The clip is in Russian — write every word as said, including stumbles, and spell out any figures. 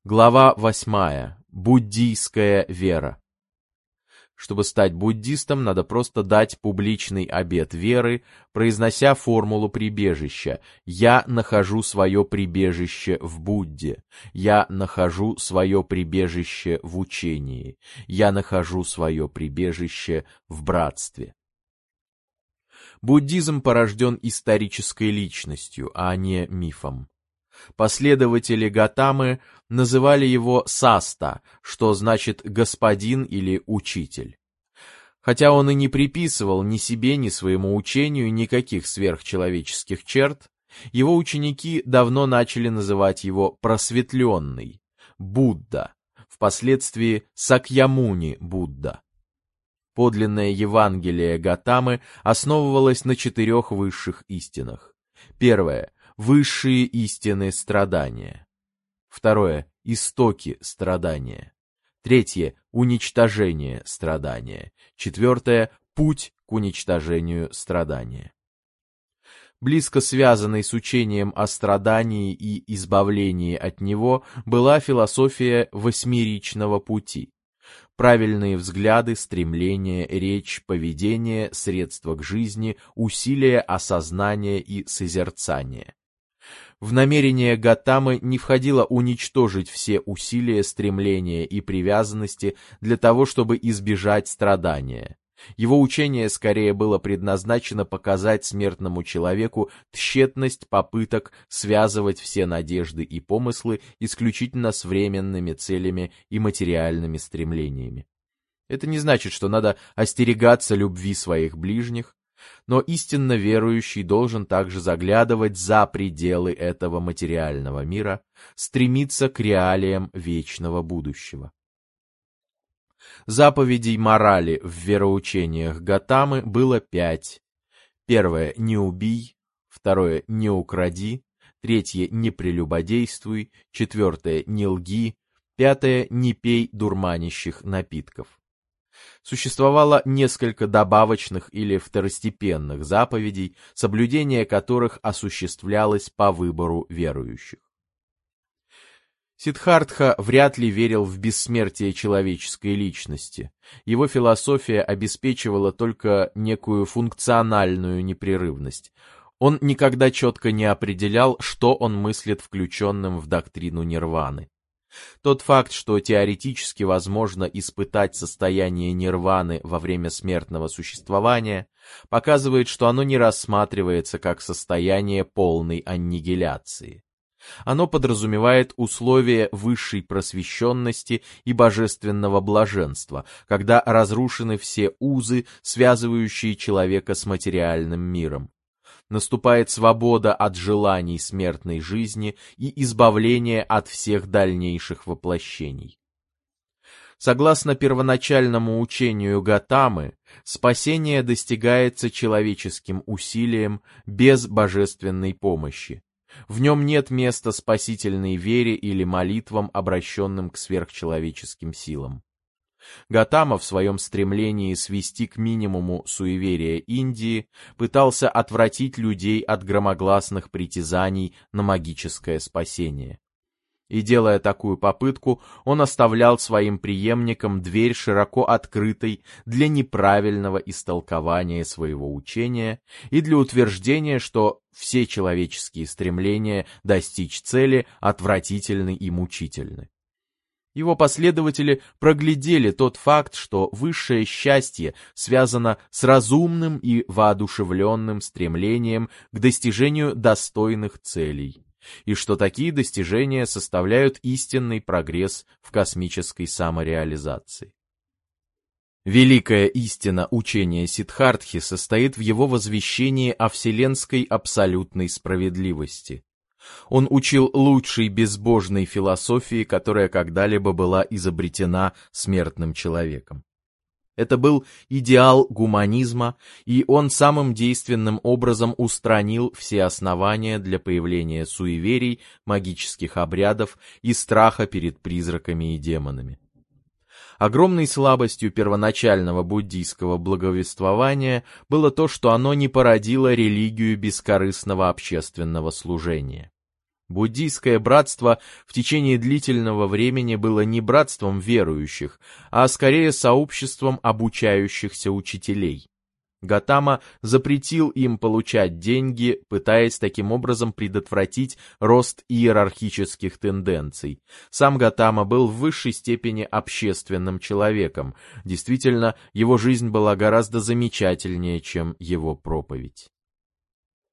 Глава восьмая. Буддийская вера. Чтобы стать буддистом, надо просто дать публичный обет веры, произнося формулу прибежища: «Я нахожу свое прибежище в Будде», «Я нахожу свое прибежище в учении», «Я нахожу свое прибежище в братстве». Буддизм порожден исторической личностью, а не мифом. Последователи Готамы называли его Саста, что значит «господин» или «учитель». Хотя он и не приписывал ни себе, ни своему учению никаких сверхчеловеческих черт, его ученики давно начали называть его «просветленный», Будда, впоследствии Сакьямуни Будда. Подлинное Евангелие Готамы основывалось на четырех высших истинах. Первое — высшие истины страдания. Второе — истоки страдания. Третье — уничтожение страдания. Четвертое — путь к уничтожению страдания. Близко связанной с учением о страдании и избавлении от него была философия восьмеричного пути. Правильные взгляды, стремления, речь, поведение, средства к жизни, усилия, осознание и созерцание. В намерение Готамы не входило уничтожить все усилия, стремления и привязанности для того, чтобы избежать страдания. Его учение скорее было предназначено показать смертному человеку тщетность попыток связывать все надежды и помыслы исключительно с временными целями и материальными стремлениями. Это не значит, что надо остерегаться любви своих ближних, но истинно верующий должен также заглядывать за пределы этого материального мира, стремиться к реалиям вечного будущего. Заповедей морали в вероучениях Готамы было пять. Первое — не убий, второе — не укради, третье — не прелюбодействуй, четвертое — не лги, пятое — не пей дурманящих напитков. Существовало несколько добавочных или второстепенных заповедей, соблюдение которых осуществлялось по выбору верующих. Сиддхартха вряд ли верил в бессмертие человеческой личности. Его философия обеспечивала только некую функциональную непрерывность. Он никогда четко не определял, что он мыслит включенным в доктрину нирваны. Тот факт, что теоретически возможно испытать состояние нирваны во время смертного существования, показывает, что оно не рассматривается как состояние полной аннигиляции. Оно подразумевает условия высшей просвещенности и божественного блаженства, когда разрушены все узы, связывающие человека с материальным миром. Наступает свобода от желаний смертной жизни и избавление от всех дальнейших воплощений. Согласно первоначальному учению Готамы, спасение достигается человеческим усилием без божественной помощи. В нем нет места спасительной вере или молитвам, обращенным к сверхчеловеческим силам. Готама в своем стремлении свести к минимуму суеверия Индии пытался отвратить людей от громогласных притязаний на магическое спасение. И делая такую попытку, он оставлял своим преемникам дверь широко открытой для неправильного истолкования своего учения и для утверждения, что все человеческие стремления достичь цели отвратительны и мучительны. Его последователи проглядели тот факт, что высшее счастье связано с разумным и воодушевленным стремлением к достижению достойных целей, и что такие достижения составляют истинный прогресс в космической самореализации. Великая истина учения Сиддхартхи состоит в его возвещении о вселенской абсолютной справедливости. Он учил лучшей безбожной философии, которая когда-либо была изобретена смертным человеком. Это был идеал гуманизма, и он самым действенным образом устранил все основания для появления суеверий, магических обрядов и страха перед призраками и демонами. Огромной слабостью первоначального буддийского благовествования было то, что оно не породило религию бескорыстного общественного служения. Буддийское братство в течение длительного времени было не братством верующих, а скорее сообществом обучающихся учителей. Готама запретил им получать деньги, пытаясь таким образом предотвратить рост иерархических тенденций. Сам Готама был в высшей степени общественным человеком. Действительно, его жизнь была гораздо замечательнее, чем его проповедь.